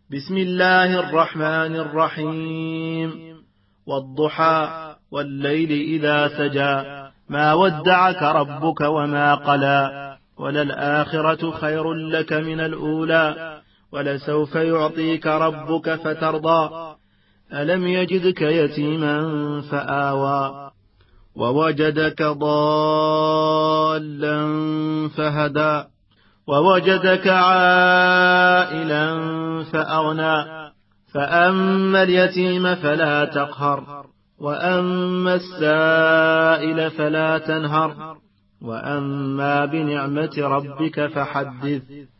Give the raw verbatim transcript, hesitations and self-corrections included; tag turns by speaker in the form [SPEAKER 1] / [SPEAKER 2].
[SPEAKER 1] بسم الله الرحمن الرحيم. والضحى والليل إذا سجى ما ودعك ربك وما قلى وللآخرة خير لك من الأولى ولسوف يعطيك ربك فترضى ألم يجدك يتيما فآوى ووجدك ضالا فهدى ووجدك عائلا فأغنى فأما اليتيم فلا تقهر وأما السائل فلا تنهر وأما بنعمة ربك فحدث.